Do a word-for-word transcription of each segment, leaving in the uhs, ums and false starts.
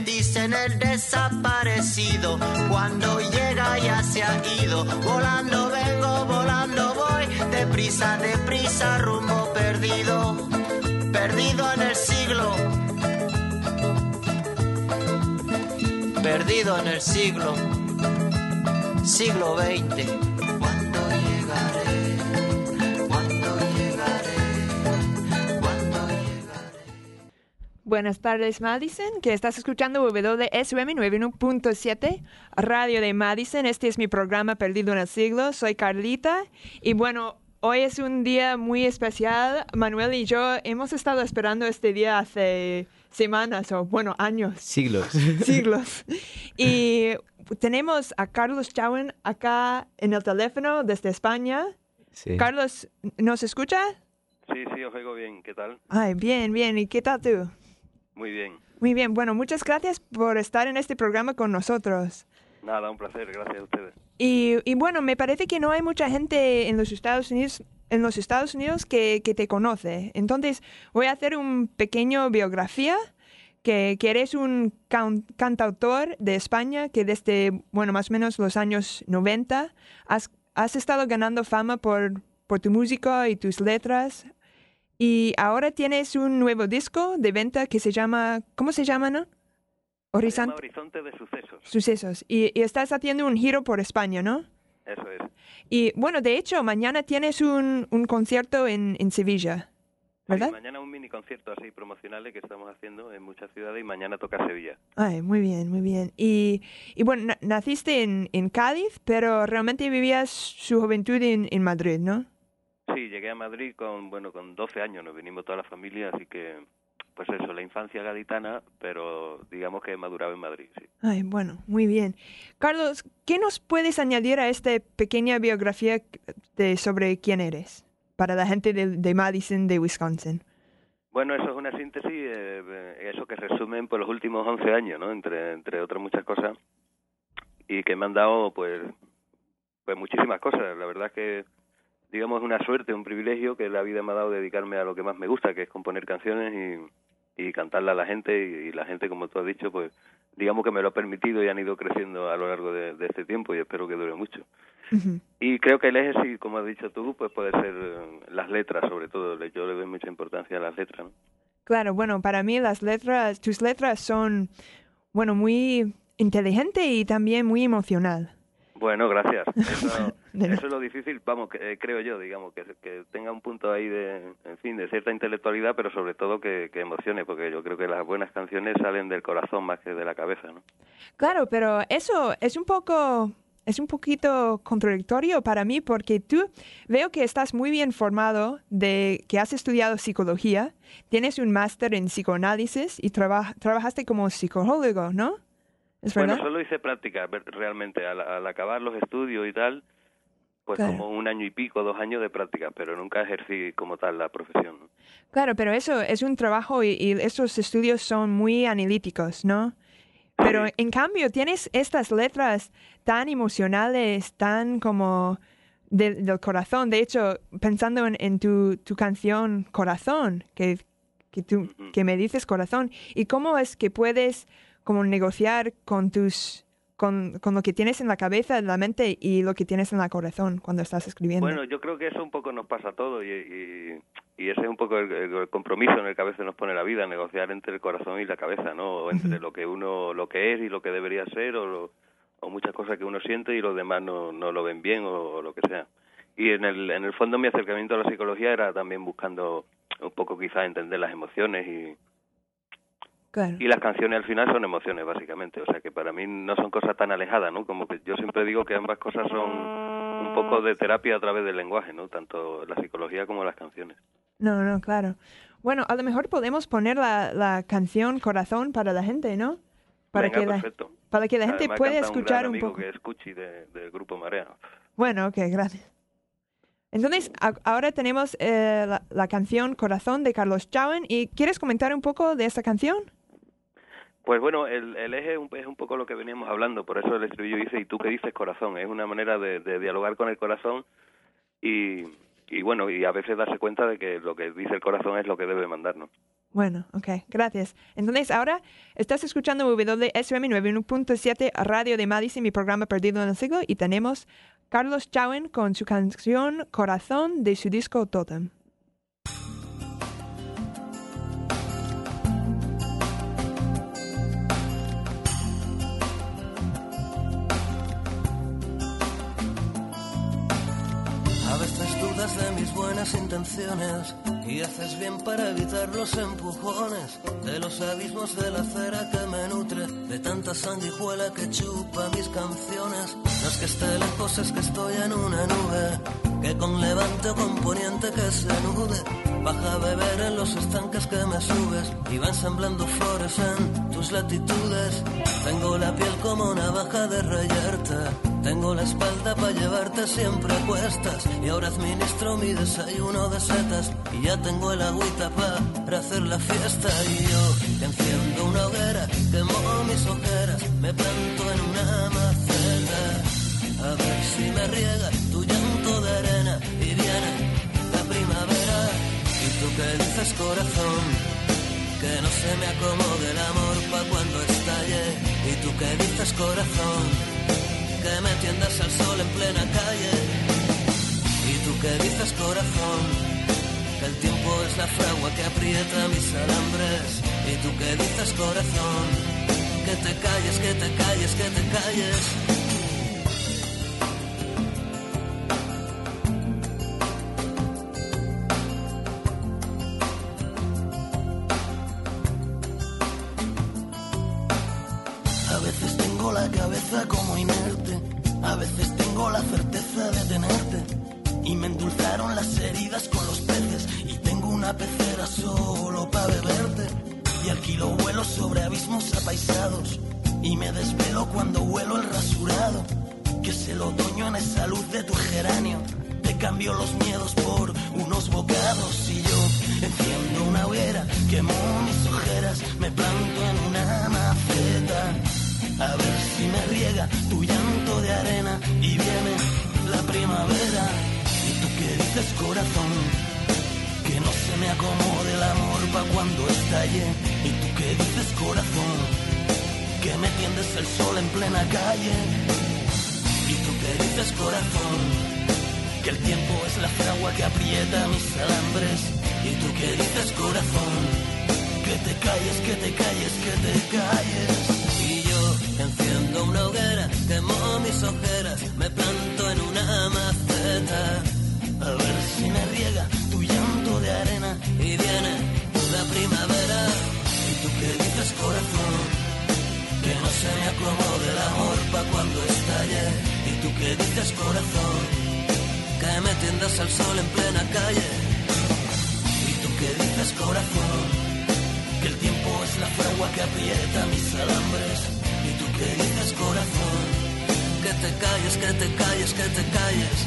dicen el desaparecido. Cuando llega ya se ha ido. Volando vengo, volando voy. Deprisa, deprisa, rumbo perdido. Perdido en el siglo. Perdido en el siglo. Siglo veinte. ¿Cuándo llegaré? ¿Cuándo llegaré? ¿Cuándo llegaré? Buenas tardes, Madison, que estás escuchando W S M noventa y uno punto siete, Radio de Madison. Este es mi programa Perdido en el Siglo. Soy Carlita y bueno, hoy es un día muy especial. Manuel y yo hemos estado esperando este día hace semanas o, bueno, años. Siglos. Siglos. Y tenemos a Carlos Chauen acá en el teléfono desde España. Sí. Carlos, ¿nos escucha? Sí, sí, os oigo bien. ¿Qué tal? Ay, bien, bien. ¿Y qué tal tú? Muy bien. Muy bien. Bueno, muchas gracias por estar en este programa con nosotros. Nada, un placer. Gracias a ustedes. Y, y bueno, me parece que no hay mucha gente en los Estados Unidos, en los Estados Unidos que, que te conoce. Entonces, voy a hacer un pequeño biografía. Que, que eres un can, cantautor de España que desde, bueno, más o menos los años noventa has, has estado ganando fama por, por tu música y tus letras. Y ahora tienes un nuevo disco de venta que se llama, ¿cómo se llama, no? Horizonte, Se llama Horizonte de Sucesos. Sucesos. Y, y estás haciendo un giro por España, ¿no? Eso es. Y bueno, de hecho, mañana tienes un, un concierto en, en Sevilla, ¿verdad? Sí, mañana un mini concierto así promocionales que estamos haciendo en muchas ciudades y mañana toca Sevilla. Ay, muy bien, muy bien. Y, y bueno, na- naciste en, en Cádiz, pero realmente vivías su juventud en, en Madrid, ¿no? Sí, llegué a Madrid con, bueno, con doce años, nos vinimos toda la familia, así que, pues eso, la infancia gaditana, pero digamos que he madurado en Madrid, sí. Ay, bueno, muy bien. Carlos, ¿qué nos puedes añadir a esta pequeña biografía de, sobre quién eres para la gente de, de Madison, de Wisconsin? Bueno, eso es una síntesis, eh, eso que resumen por los últimos once años, ¿no? Entre, entre otras muchas cosas, y que me han dado, pues, pues muchísimas cosas. La verdad es que, digamos, es una suerte, un privilegio que la vida me ha dado dedicarme a lo que más me gusta, que es componer canciones y, y cantarle a la gente, y, y la gente, como tú has dicho, pues, digamos que me lo ha permitido y han ido creciendo a lo largo de, de este tiempo y espero que dure mucho. Uh-huh. Y creo que el eje, sí, como has dicho tú, pues puede ser eh, las letras, sobre todo. Yo le doy mucha importancia a las letras, ¿no? Claro, bueno, para mí las letras, tus letras son, bueno, muy inteligente y también muy emocional. Bueno, gracias. Eso, De nada. eso es lo difícil, vamos, que, eh, creo yo, digamos, que, que tenga un punto ahí de, en fin, de cierta intelectualidad, pero sobre todo que, que emocione, porque yo creo que las buenas canciones salen del corazón más que de la cabeza, ¿no? Claro, pero eso es un poco, es un poquito contradictorio para mí porque tú veo que estás muy bien formado, de que has estudiado psicología, tienes un máster en psicoanálisis y traba, trabajaste como psicólogo, ¿no? ¿Es verdad? Bueno, solo hice práctica, ver- realmente, al, al acabar los estudios y tal, pues Claro. como un año y pico, dos años de práctica, pero nunca ejercí como tal la profesión, ¿no? Claro, pero eso es un trabajo y, y esos estudios son muy analíticos, ¿no? Pero Sí. en cambio tienes estas letras tan emocionales, tan como de- del corazón. De hecho, pensando en, en tu, tu canción Corazón, que, que, tú, Ujú. que me dices Corazón, y cómo es que puedes como negociar con tus con, con lo que tienes en la cabeza, en la mente y lo que tienes en el corazón cuando estás escribiendo. Bueno, yo creo que eso un poco nos pasa a todos y, y, y ese es un poco el, el compromiso en el que a veces nos pone la vida, negociar entre el corazón y la cabeza, ¿no? O entre Ujú. lo que uno, lo que es y lo que debería ser, o, lo- o muchas cosas que uno siente y los demás no, no lo ven bien, o, o lo que sea. Y en el, en el fondo mi acercamiento a la psicología era también buscando un poco quizás entender las emociones y, Claro. y las canciones al final son emociones básicamente, o sea que para mí no son cosas tan alejadas, ¿no? Como que yo siempre digo que ambas cosas son un poco de terapia a través del lenguaje, ¿no? Tanto la psicología como las canciones. No, no, claro. Bueno, a lo mejor podemos poner la, la canción Corazón para la gente, ¿no? Para Venga, que la, perfecto. para que la gente Además, pueda canta escuchar un un, gran amigo poco. que es Cuchi de- del grupo Marea. Bueno, ok, gracias. Entonces, a- ahora tenemos eh, la, la canción Corazón de Carlos Chauen. ¿Y quieres comentar un poco de esta canción? Pues bueno, el, el eje es un, es un poco lo que veníamos hablando, por eso el estribillo dice, ¿y tú qué dices corazón? Es una manera de, de dialogar con el corazón y, y bueno, y a veces darse cuenta de que lo que dice el corazón es lo que debe mandarnos. Bueno, ok, gracias. Entonces ahora estás escuchando W S M noventa y uno punto siete Radio de Madison, mi programa Perdido en el Siglo, y tenemos Carlos Chauen con su canción Corazón de su disco Totem. A veces dudas de mis buenas intenciones y haces bien para evitar los empujones de los abismos de la cera que me nutre, de tanta sanguijuela que chupa mis canciones. No es que esté lejos, es que estoy en una nube que con levante o con poniente que se nude baja a beber en los estanques que me subes y va ensamblando flores en tus latitudes. Tengo la piel como navaja de rayarte, tengo la espalda para llevarte siempre a cuestas, y ahora administro mi desayuno de setas y ya tengo el agüita para hacer la fiesta. Y yo enciendo una hoguera, quemo mis ojeras, me planto en una maceta a ver si me riega tu llanto de arena y viene la primavera. Y tú que dices, corazón, que no se me acomode el amor pa' cuando estalle. Y tú que dices, corazón, que me tiendas al sol en plena calle. Y tú que dices, corazón, que el tiempo es la fragua que aprieta mis alambres. Y tú que dices, corazón, que te calles, que te calles, que te calles. A veces tengo la cabeza como inerte, a veces tengo la certeza de tenerte, y me endulzaron las heridas con los peces, y tengo una pecera solo para beberte, y alquilo vuelos sobre abismos apaisados, y me desvelo cuando huelo el rasurado, que es el otoño en esa luz de tu geranio. Te cambio los miedos por unos bocados, y yo enciendo una hoguera, quemo mis ojeras, me planto en una maceta a ver si me riega tu llanto de arena y viene la primavera. Y tú que dices, corazón, que no se me acomode el amor pa' cuando estalle. Y tú que dices, corazón, que me tiendes el sol en plena calle. Y tú que dices, corazón, que el tiempo es la fragua que aprieta mis alambres. Y tú que dices, corazón, que te calles, que te calles, que te calles. Y yo enciendo una hoguera, quemo mis ojeras, me planto en una maceta a ver si me riega tu llanto de arena y viene la primavera. Y tú que dices, corazón, que no se me acomode el amor pa' cuando estalle. Y tú que dices, corazón, que me tiendas al sol en plena calle. Y tú que dices, corazón, que el tiempo es la fragua que aprieta mis alambres. Y tú que dices, corazón, que te calles, que te calles, que te calles.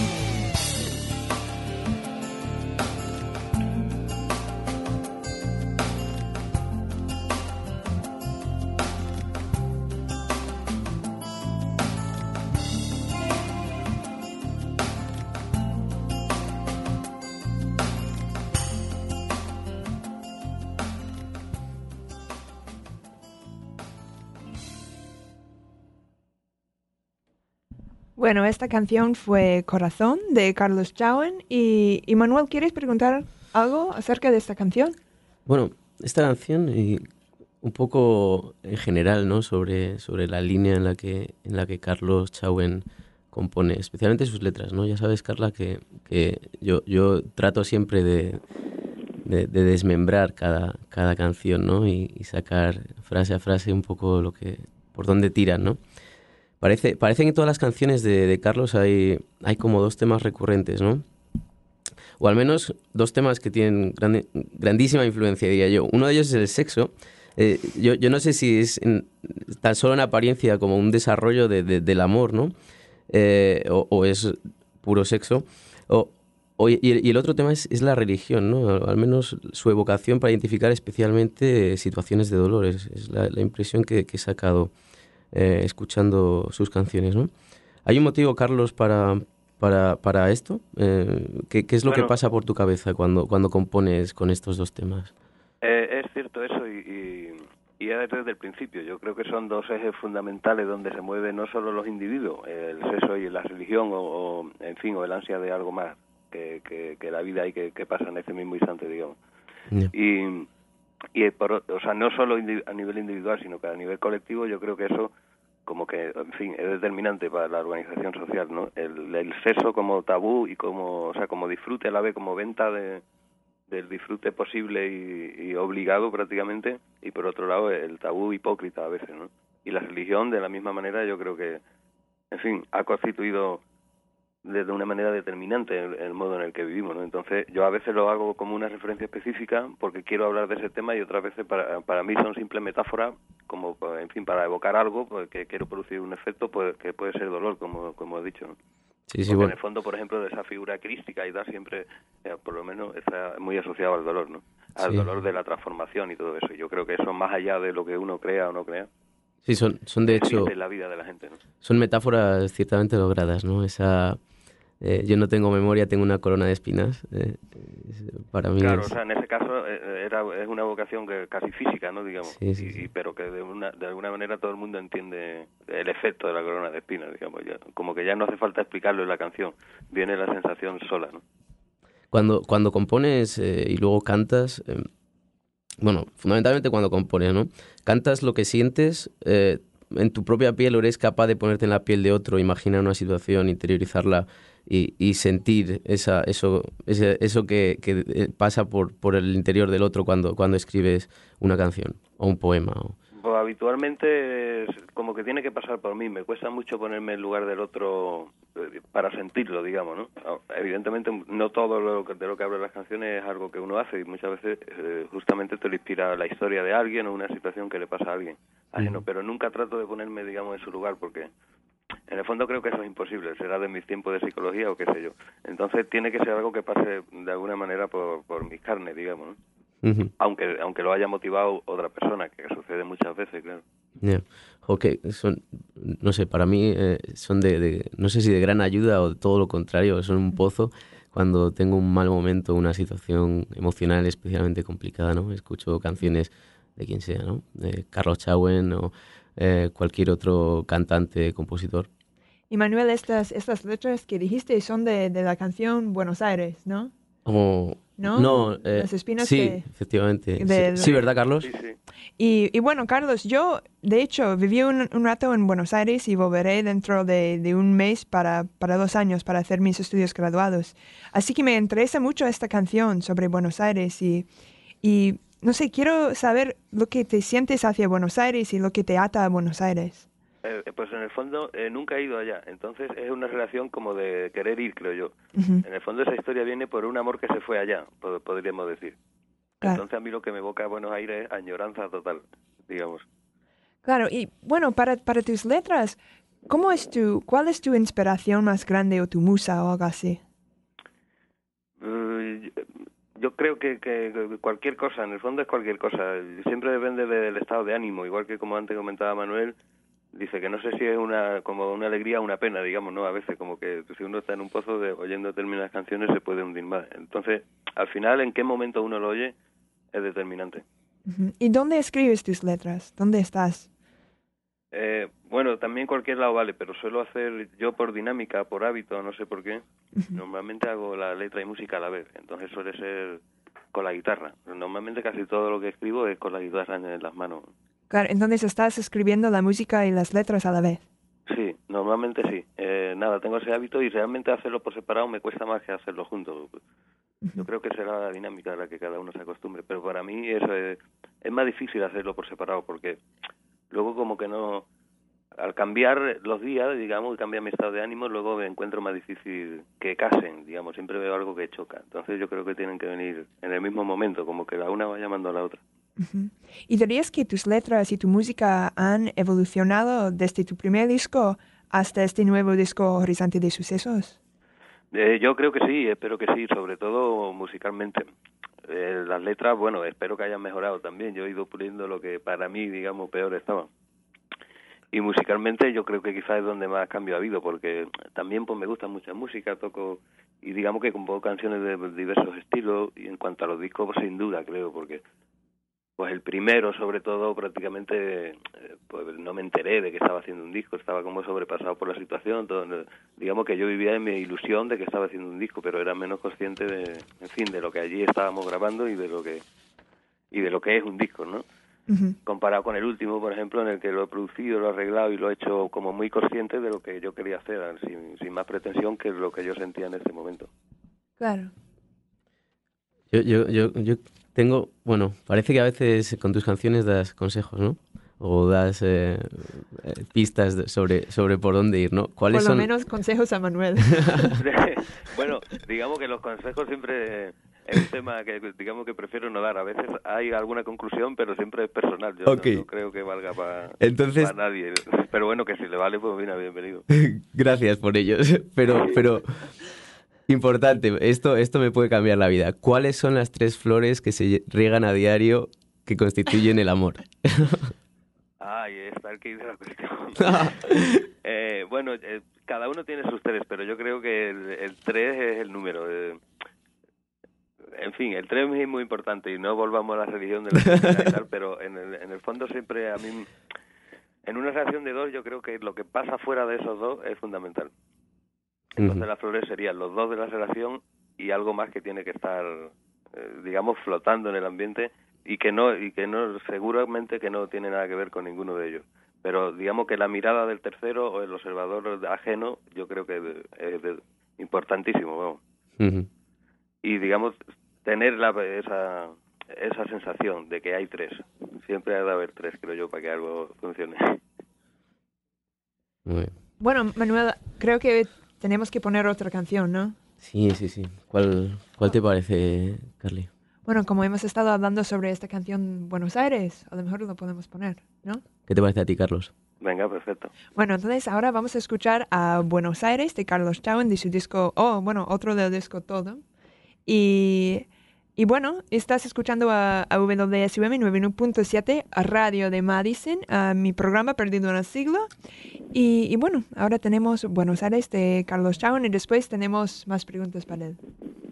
Bueno, esta canción fue Corazón de Carlos Chauen. Y, y Manuel, ¿quieres preguntar algo acerca de esta canción? Bueno, esta canción y un poco en general, ¿no? Sobre, sobre la línea en la que en la que Carlos Chauen compone, especialmente sus letras, ¿no? Ya sabes, Carla, que, que yo, yo trato siempre de, de, de desmembrar cada, cada canción, ¿no? Y, y sacar frase a frase un poco lo que por dónde tiran, ¿no? Parece, parece que en todas las canciones de, de Carlos hay, hay como dos temas recurrentes, ¿no? O al menos dos temas que tienen grande, grandísima influencia, diría yo. Uno de ellos es el sexo. Eh, yo, yo no sé si es en, tan solo en apariencia como un desarrollo de, de, del amor, ¿no? Eh, o, o es puro sexo. O, o, y, y el otro tema es, es la religión, ¿no? Al menos su evocación para identificar especialmente situaciones de dolor. Es, es la, la impresión que, que he sacado Eh, escuchando sus canciones, ¿no? ¿Hay un motivo, Carlos, para, para, para esto? Eh, ¿qué, ¿Qué es lo bueno, que pasa por tu cabeza cuando, cuando compones con estos dos temas? Eh, es cierto eso y, y, y es desde el principio. Yo creo que son dos ejes fundamentales donde se mueven no solo los individuos, el sexo y la religión, o, o en fin, o el ansia de algo más que, que, que la vida y que, que pasa en ese mismo instante, digamos. Yeah. Y, y por, o sea, no solo a nivel individual, sino que a nivel colectivo, yo creo que eso como que, en fin, es determinante para la organización social, ¿no? El, el sexo como tabú y como, o sea, como disfrute a la vez, como venta de del disfrute posible y, y obligado prácticamente, y por otro lado el tabú hipócrita a veces, ¿no? Y la religión, de la misma manera, yo creo que, en fin, ha constituido de, de una manera determinante el, el modo en el que vivimos, ¿no? Entonces yo a veces lo hago como una referencia específica porque quiero hablar de ese tema, y otras veces para, para mí son simples metáforas, como, en fin, para evocar algo, pues, que quiero producir un efecto, pues, que puede ser dolor, como, como he dicho, ¿no? Sí, sí, Porque bueno. en el fondo, por ejemplo, de esa figura crística y tal, siempre, eh, por lo menos, está muy asociado al dolor, ¿no? Al Sí. dolor de la transformación y todo eso. Y yo creo que eso, más allá de lo que uno crea o no crea, Sí, son, son de hecho, en la vida de la gente, ¿no? Son metáforas ciertamente logradas, ¿no? Esa, eh, yo no tengo memoria, tengo una corona de espinas. Eh, para mí Claro, es... o sea, en ese caso eh, era es una vocación que casi física, ¿no? Digamos, Sí, sí, y, sí. y, pero que de una de alguna manera todo el mundo entiende el efecto de la corona de espinas, digamos, ya, como que ya no hace falta explicarlo en la canción, viene la sensación sola, ¿no? Cuando, cuando compones eh, y luego cantas, eh, bueno, fundamentalmente cuando compones, ¿no? Cantas lo que sientes, eh, en tu propia piel, o eres capaz de ponerte en la piel de otro, imaginar una situación, interiorizarla y, y sentir esa, eso, ese, eso que, que pasa por, por el interior del otro cuando, cuando escribes una canción o un poema. O... Pues habitualmente es como que tiene que pasar por mí. Me cuesta mucho ponerme en lugar del otro para sentirlo, digamos, ¿no? Evidentemente no todo lo que, de lo que hablo en las canciones es algo que uno hace, y muchas veces eh, justamente te lo inspira la historia de alguien o una situación que le pasa a alguien ajeno, uh-huh. Pero nunca trato de ponerme, digamos, en su lugar, porque en el fondo creo que eso es imposible, será de mis tiempos de psicología o qué sé yo. Entonces tiene que ser algo que pase de alguna manera por, por mis carnes, digamos, ¿no? Uh-huh. Aunque aunque lo haya motivado otra persona, que sucede muchas veces, claro. Yeah. Okay, son, no sé, para mí eh, son de, de, no sé si de gran ayuda o todo lo contrario, son un pozo cuando tengo un mal momento, una situación emocional especialmente complicada, ¿no? Escucho canciones de quien sea, ¿no? De Carlos Chauen o eh, cualquier otro cantante, compositor. Y Manuel, estas, estas letras que dijiste son de, de la canción Buenos Aires, ¿no? Como... ¿No? No, eh, Las espinas sí, de, efectivamente. de, sí, sí, ¿verdad, Carlos? Sí, sí. Y, y bueno, Carlos, yo, de hecho, viví un, un rato en Buenos Aires y volveré dentro de, de un mes para, para dos años para hacer mis estudios graduados. Así que me interesa mucho esta canción sobre Buenos Aires y, y, no sé, quiero saber lo que te sientes hacia Buenos Aires y lo que te ata a Buenos Aires. Eh, pues en el fondo eh, nunca he ido allá, entonces es una relación como de querer ir, creo yo. Uh-huh. En el fondo esa historia viene por un amor que se fue allá, pod- podríamos decir. Claro. Entonces a mí lo que me evoca a Buenos Aires es añoranza total, digamos. Claro, y bueno, para, para tus letras, ¿cómo es tu, ¿cuál es tu inspiración más grande o tu musa o algo así? Uh, yo, yo creo que, que cualquier cosa, en el fondo es cualquier cosa. Siempre depende del estado de ánimo, igual que como antes comentaba Manuel. Dice que no sé si es una como una alegría o una pena, digamos, ¿no? A veces como que si uno está en un pozo de oyendo determinadas canciones se puede hundir más. Entonces, al final, en qué momento uno lo oye es determinante. Uh-huh. ¿Y dónde escribes tus letras? ¿Dónde estás? Eh, bueno, también cualquier lado vale, pero suelo hacer yo por dinámica, por hábito, no sé por qué. Uh-huh. Normalmente hago la letra y música a la vez, entonces suele ser con la guitarra. Normalmente casi todo lo que escribo es con la guitarra en las manos. Claro, entonces estás escribiendo la música y las letras a la vez. Sí, normalmente sí. Eh, nada, tengo ese hábito y realmente hacerlo por separado me cuesta más que hacerlo juntos. Yo creo que será la dinámica a la que cada uno se acostumbre, pero para mí eso es, es más difícil hacerlo por separado porque luego como que no... Al cambiar los días, digamos, y cambia mi estado de ánimo, luego me encuentro más difícil que casen, digamos, siempre veo algo que choca. Entonces yo creo que tienen que venir en el mismo momento, como que la una va llamando a la otra. Uh-huh. ¿Y dirías que tus letras y tu música han evolucionado desde tu primer disco hasta este nuevo disco Horizonte de Sucesos? Eh, yo creo que sí, espero que sí, sobre todo musicalmente. Eh, las letras, bueno, espero que hayan mejorado también. Yo he ido puliendo lo que para mí, digamos, peor estaba. Y musicalmente yo creo que quizás es donde más cambio ha habido, porque también pues me gusta mucha música, toco y digamos que compongo canciones de diversos estilos, y en cuanto a los discos, pues, sin duda, creo, porque pues el primero, sobre todo, prácticamente, eh, pues no me enteré de que estaba haciendo un disco, estaba como sobrepasado por la situación, todo, digamos que yo vivía en mi ilusión de que estaba haciendo un disco, pero era menos consciente de, en fin, de lo que allí estábamos grabando y de lo que y de lo que es un disco, ¿no? Uh-huh. Comparado con el último, por ejemplo, en el que lo he producido, lo he arreglado y lo he hecho como muy consciente de lo que yo quería hacer, sin, sin más pretensión que lo que yo sentía en ese momento. Claro. Yo, yo, yo, yo tengo, bueno, parece que a veces con tus canciones das consejos, ¿no? O das eh, pistas de, sobre sobre por dónde ir, ¿no? ¿Cuáles por lo son? Menos consejos a Manuel. Bueno, digamos que los consejos siempre es un tema que digamos que prefiero no dar. A veces hay alguna conclusión, pero siempre es personal. Yo okay. no, no creo que valga para Entonces... pa nadie. Pero bueno, que si le vale, pues mira, bienvenido. Gracias por ello. Pero, pero importante, esto, esto me puede cambiar la vida. ¿Cuáles son las tres flores que se riegan a diario que constituyen el amor? Ay, está el que dice la cuestión. eh, bueno, eh, cada uno tiene sus tres, pero yo creo que el, el tres es el número. Eh, en fin, el tres es muy importante y no volvamos a la religión de la sociedad y tal, pero en el, en el fondo siempre a mí, en una relación de dos, yo creo que lo que pasa fuera de esos dos es fundamental. Entonces uh-huh. las flores serían los dos de la relación y algo más que tiene que estar, eh, digamos, flotando en el ambiente y que no y que no seguramente que no tiene nada que ver con ninguno de ellos. Pero digamos que la mirada del tercero o el observador ajeno, yo creo que es, es importantísimo, vamos. Uh-huh. Y digamos tener la, esa esa sensación de que hay tres. Siempre ha de haber tres, creo yo, para que algo funcione. Muy bien. Bueno, Manuel, creo que tenemos que poner otra canción, ¿no? Sí, sí, sí. ¿Cuál, cuál te parece, Carly? Bueno, como hemos estado hablando sobre esta canción Buenos Aires, a lo mejor lo podemos poner, ¿no? ¿Qué te parece a ti, Carlos? Venga, perfecto. Bueno, entonces ahora vamos a escuchar a Buenos Aires de Carlos Chauen de su disco, oh, bueno, otro del disco Todo. Y, y bueno, estás escuchando a, a W S U M noventa y uno punto siete, a Radio de Madison, a mi programa Perdido en el Siglo. Y, y bueno, ahora tenemos Buenos Aires de Carlos Chauen y después tenemos más preguntas para él.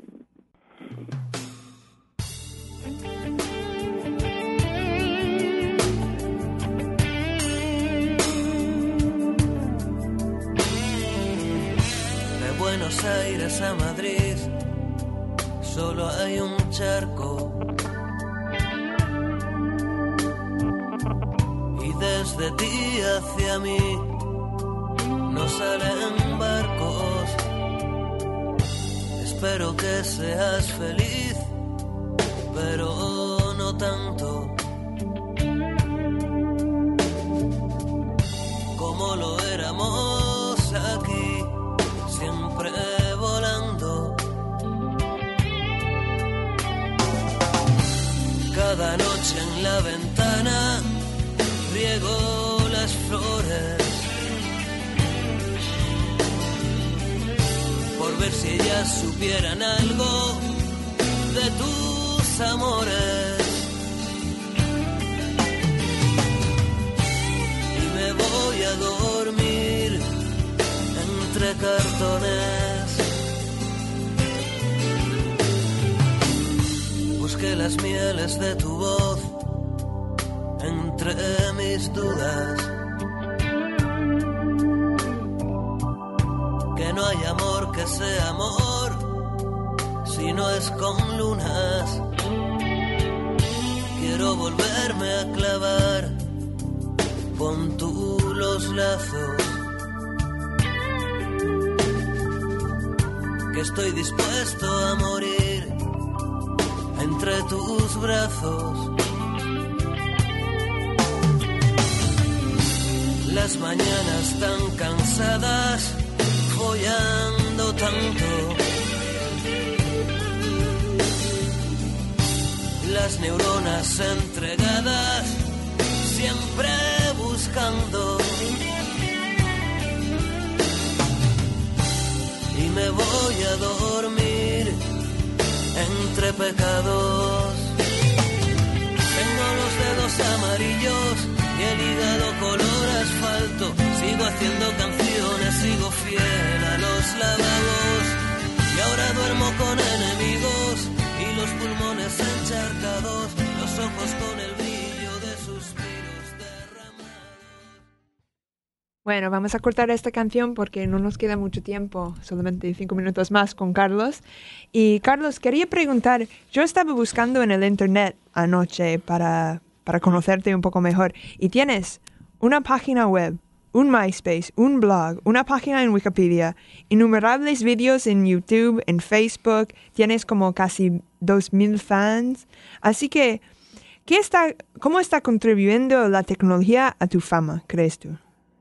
De Buenos Aires a Madrid solo hay un charco y desde ti hacia mí no salen barcos. Espero que seas feliz, pero no tanto como lo éramos aquí, siempre volando. Cada noche en la ventana riego las flores por ver si ellas supieran algo de tus amores. Y me voy a dormir entre cartones. Busqué las mieles de tu voz entre mis dudas. Que no hay amor que sea amor si no es con lunas. Quiero volverme a clavar, pon tú los lazos, que estoy dispuesto a morir entre tus brazos. Las mañanas tan cansadas, follando tanto, las neuronas entregadas, siempre buscando. Y me voy a dormir entre pecados. Tengo los dedos amarillos y el hígado color asfalto. Sigo haciendo canciones, sigo fiel a los lavabos. Y ahora duermo con enemigos y los pulmones encharcados, los ojos con el Bueno, vamos a cortar esta canción porque no nos queda mucho tiempo, solamente cinco minutos más con Carlos. Y Carlos, quería preguntar, yo estaba buscando en el internet anoche para, para conocerte un poco mejor y tienes una página web, un MySpace, un blog, una página en Wikipedia, innumerables vídeos en YouTube, en Facebook, tienes como casi dos mil fans. Así que, ¿qué está, ¿cómo está contribuyendo la tecnología a tu fama, crees tú?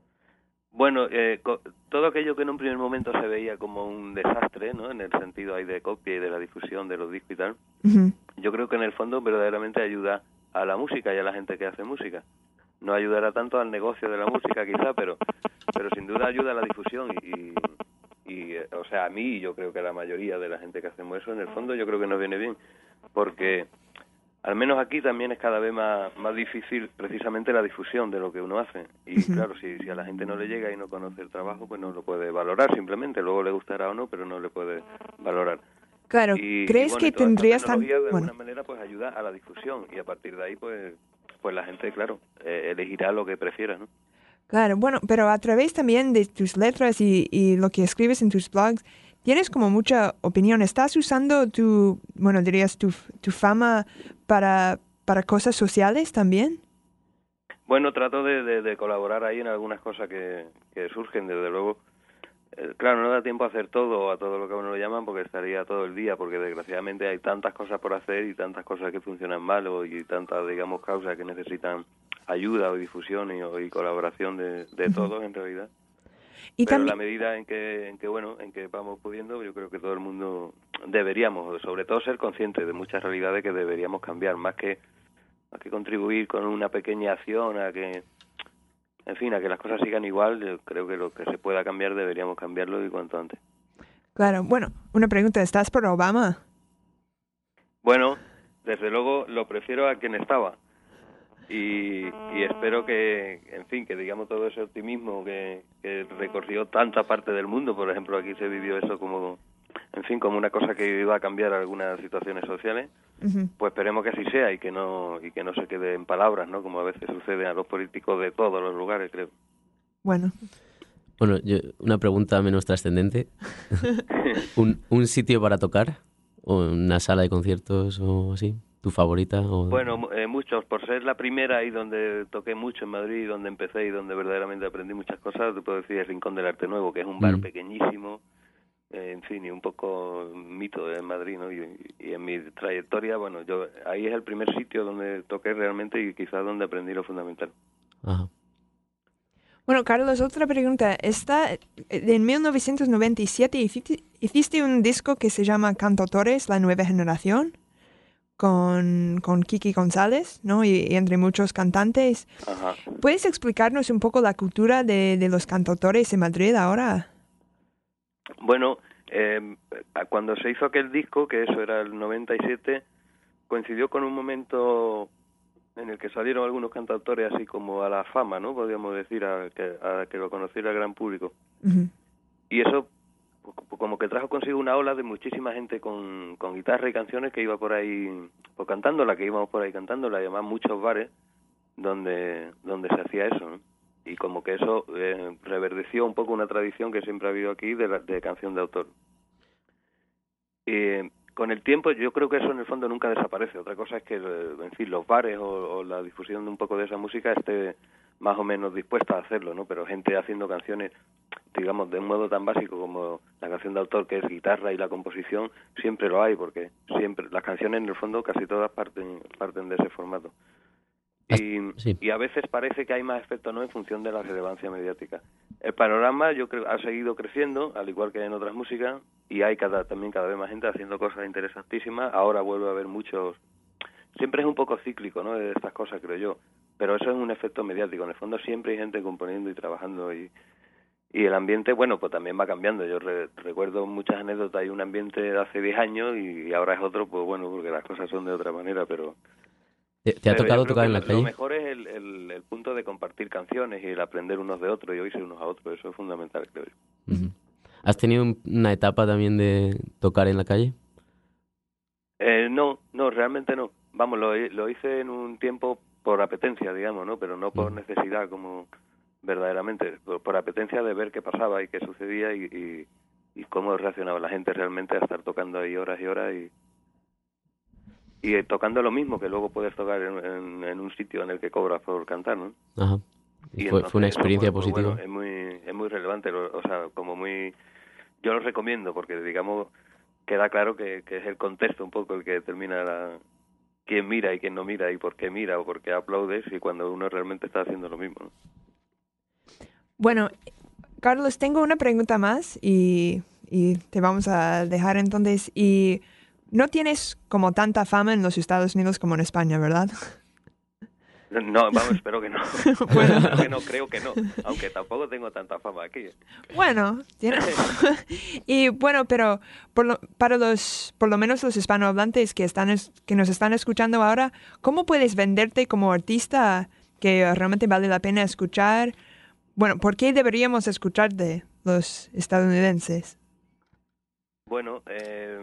Bueno, eh, co- todo aquello que en un primer momento se veía como un desastre, ¿no? En el sentido ahí de copia y de la difusión de los discos y tal, Uh-huh. yo creo que en el fondo verdaderamente ayuda a la música y a la gente que hace música. No ayudará tanto al negocio de la música quizá, pero pero sin duda ayuda a la difusión y, y eh, o sea, a mí, yo creo que a la mayoría de la gente que hacemos eso, en el fondo yo creo que nos viene bien, porque al menos aquí también es cada vez más, más difícil precisamente la difusión de lo que uno hace. Y Ujú. claro, si, si a la gente no le llega y no conoce el trabajo, pues no lo puede valorar simplemente. Luego le gustará o no, pero no le puede valorar. Claro, Y, ¿crees y bueno, que y toda esta tendrías tan... tecnología de Bueno, alguna manera pues ayuda a la difusión y a partir de ahí pues pues la gente, claro, eh, elegirá lo que prefiera, ¿no? claro, bueno, pero a través también de tus letras y, y lo que escribes en tus blogs, tienes como mucha opinión. ¿Estás usando tu, bueno, dirías tu, tu fama para, para cosas sociales también? Bueno, trato de, de, de colaborar ahí en algunas cosas que, que surgen, desde luego. Eh, claro, no da tiempo a hacer todo, a todo lo que a uno lo llaman, porque estaría todo el día, porque desgraciadamente hay tantas cosas por hacer y tantas cosas que funcionan mal o, y tantas, digamos, causas que necesitan ayuda o difusión y, o, y colaboración de, de Ujú. todos en realidad. Y Pero en la también, medida en que, en que, bueno, en que vamos pudiendo, yo creo que todo el mundo deberíamos, sobre todo, ser conscientes de muchas realidades que deberíamos cambiar, más que, más que contribuir con una pequeña acción a que, en fin, a que las cosas sigan igual. Yo creo que lo que se pueda cambiar deberíamos cambiarlo y cuanto antes. claro, bueno, una pregunta, ¿estás por Obama? Bueno, desde luego lo prefiero a quien estaba. Y, y espero que, en fin, que digamos todo ese optimismo que, que recorrió tanta parte del mundo, por ejemplo, aquí se vivió eso como, en fin, como una cosa que iba a cambiar algunas situaciones sociales, Ujú. pues esperemos que así sea y que no y que no se quede en palabras, ¿no? Como a veces sucede a los políticos de todos los lugares, creo. Bueno, Bueno, yo, una pregunta menos trascendente. ¿Un, un sitio para tocar? ¿O una sala de conciertos o así? ¿Tu favorita? O... Bueno, eh, muchos, por ser la primera y donde toqué mucho en Madrid, y donde empecé y donde verdaderamente aprendí muchas cosas, te puedo decir el Rincón del Arte Nuevo, que es un bar Mm. pequeñísimo, eh, en fin, y un poco mito en Madrid, ¿no? Y, y en mi trayectoria, bueno, yo ahí es el primer sitio donde toqué realmente y quizás donde aprendí lo fundamental. Ajá. bueno, Carlos, otra pregunta. Está, eh, en mil novecientos noventa y siete hiciste, hiciste un disco que se llama Cantautores, la nueva generación, con, con Kiki González, ¿no? Y, y entre muchos cantantes. Ajá. ¿Puedes explicarnos un poco la cultura de, de los cantautores en Madrid ahora? Bueno, eh, cuando se hizo aquel disco, que eso era el noventa y siete, coincidió con un momento en el que salieron algunos cantautores así como a la fama, ¿no? Podríamos decir, a que, a que lo conociera el gran público. Ujú. Y eso como que trajo consigo una ola de muchísima gente con, con guitarra y canciones que iba por ahí pues cantándola, que íbamos por ahí cantándola, y además muchos bares donde donde se hacía eso, ¿no? Y como que eso eh, reverdeció un poco una tradición que siempre ha habido aquí de, la, de canción de autor. Y con el tiempo yo creo que eso en el fondo nunca desaparece. Otra cosa es que, en fin, los bares o, o la difusión de un poco de esa música esté más o menos dispuesta a hacerlo, ¿no? Pero gente haciendo canciones, digamos, de un modo tan básico como la canción de autor, que es guitarra y la composición, siempre lo hay, porque siempre las canciones en el fondo casi todas parten parten de ese formato. Y, Sí. y a veces parece que hay más efecto, ¿no?, en función de la relevancia mediática. El panorama, yo creo, ha seguido creciendo, al igual que en otras músicas, y hay cada también cada vez más gente haciendo cosas interesantísimas. Ahora vuelve a haber muchos... Siempre es un poco cíclico, ¿no?, de estas cosas, creo yo. Pero eso es un efecto mediático. En el fondo siempre hay gente componiendo y trabajando, y, y el ambiente, bueno, pues también va cambiando. Yo re, recuerdo muchas anécdotas. Hay un ambiente de hace diez años y, y ahora es otro, pues bueno, porque las cosas son de otra manera, pero... ¿Te, te ha Pero tocado yo creo tocar que en la lo, calle? lo mejor es el, el, el punto de compartir canciones y el aprender unos de otros y oírse unos a otros. Eso es fundamental, creo yo. Ujú. ¿Has tenido un- una etapa también de tocar en la calle? Eh, no, no, realmente no. Vamos, lo, lo hice en un tiempo por apetencia, digamos, ¿no? Pero no por Ujú. necesidad, como verdaderamente, por, por apetencia de ver qué pasaba y qué sucedía y, y, y cómo reaccionaba la gente realmente a estar tocando ahí horas y horas y, y tocando lo mismo que luego puedes tocar en, en, en un sitio en el que cobras por cantar, ¿no? Ajá. Y fue, entonces, fue una experiencia pues, pues, positiva. Bueno, es muy es muy relevante, o sea, como muy... Yo lo recomiendo porque, digamos, queda claro que, que es el contexto un poco el que determina la, quién mira y quién no mira y por qué mira o por qué aplaudes y cuando uno realmente está haciendo lo mismo, ¿no? Bueno, Carlos, tengo una pregunta más y, y te vamos a dejar entonces. Y no tienes como tanta fama en los Estados Unidos como en España, ¿verdad? No, vamos, espero que no. Bueno. Espero que no, creo que no. Aunque tampoco tengo tanta fama aquí. Bueno, tiene... y bueno, pero por lo, para los, por lo menos los hispanohablantes que están es, que nos están escuchando ahora, ¿cómo puedes venderte como artista que realmente vale la pena escuchar? Bueno, ¿por qué deberíamos escucharte los estadounidenses? Bueno, eh,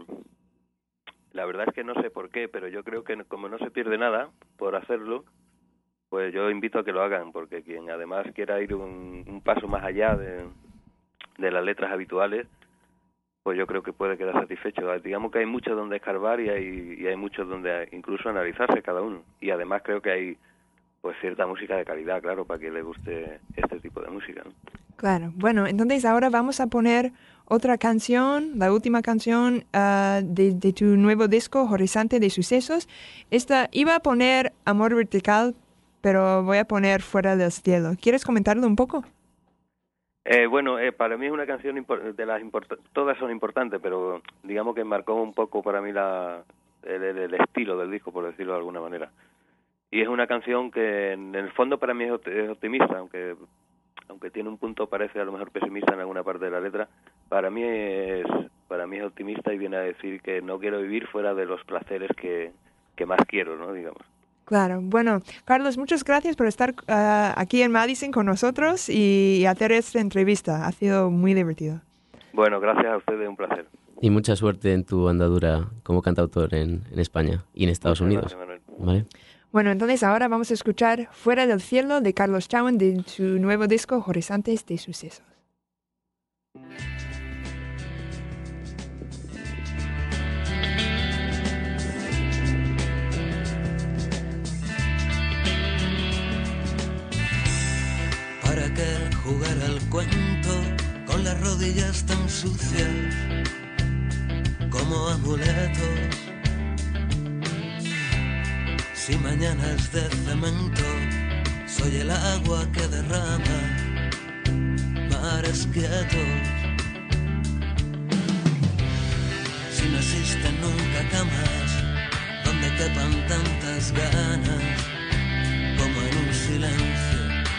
la verdad es que no sé por qué, pero yo creo que como no se pierde nada por hacerlo, pues yo invito a que lo hagan, porque quien además quiera ir un, un paso más allá de, de las letras habituales, pues yo creo que puede quedar satisfecho. Digamos que hay mucho donde escarbar y hay, y hay mucho donde incluso analizarse cada uno. Y además creo que hay pues cierta música de calidad, claro, para que le guste este tipo de música, ¿no? Claro. Bueno, entonces ahora vamos a poner otra canción, la última canción uh, de, de tu nuevo disco, Horizonte de Sucesos. Esta iba a poner Amor Vertical, pero voy a poner Fuera del Cielo. ¿Quieres comentarlo un poco? Eh, bueno, eh, para mí es una canción de las import- todas son importantes, pero digamos que marcó un poco para mí la el, el, el estilo del disco, por decirlo de alguna manera. Y es una canción que en el fondo para mí es optimista, aunque aunque tiene un punto parece a lo mejor pesimista en alguna parte de la letra. Para mí es para mí es optimista y viene a decir que no quiero vivir fuera de los placeres que que más quiero, ¿no? Digamos. Claro. Bueno, Carlos, muchas gracias por estar uh, aquí en Madison con nosotros y, y hacer esta entrevista. Ha sido muy divertido. Bueno, gracias a ustedes, un placer. Y mucha suerte en tu andadura como cantautor en, en España y en Estados Muchas Unidos. gracias, ¿Vale? Bueno, entonces ahora vamos a escuchar Fuera del Cielo de Carlos Chauen de su nuevo disco Horizontes de Sucesos. ¿Para qué jugar al cuento con las rodillas tan sucias como amuletos? Si mañana es de cemento, soy el agua que derrama mares quietos. Si no existen nunca camas donde quepan tantas ganas como en un silencio.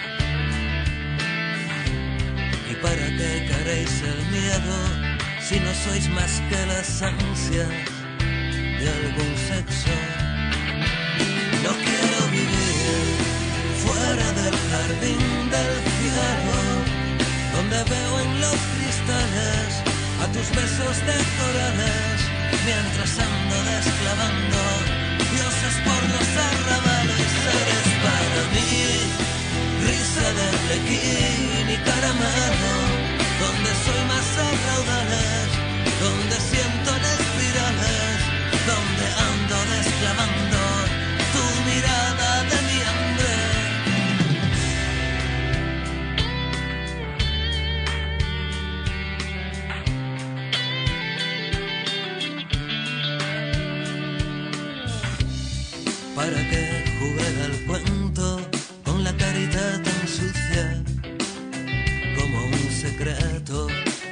¿Y para qué queréis el miedo si no sois más que las ansias de algún sexo? No quiero vivir fuera del jardín del cielo, donde veo en los cristales a tus besos de corales, mientras ando desclavando dioses por los arrabales. Eres para mí risa de arlequín y caramelo, donde soy más a raudales, donde siento en espirales, donde ando desclavando tu mirada de mi hambre. ¿Para qué jugar al cuento con la carita tan sucia como un secreto?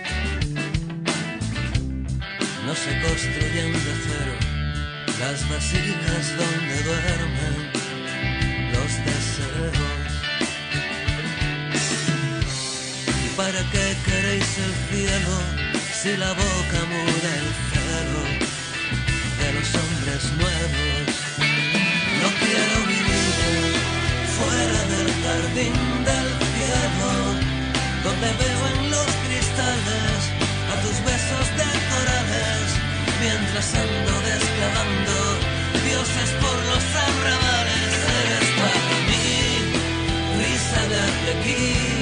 No se construyen de cero las vasijas donde duermen los deseos. ¿Y para qué queréis el cielo si la boca muda el celo de los hombres nuevos? No quiero vivir fuera del jardín del cielo, donde veo en los cristales a tus besos de corales, mientras ando desclavando dioses por los arrabales. Eres para mí risa de arlequín ti.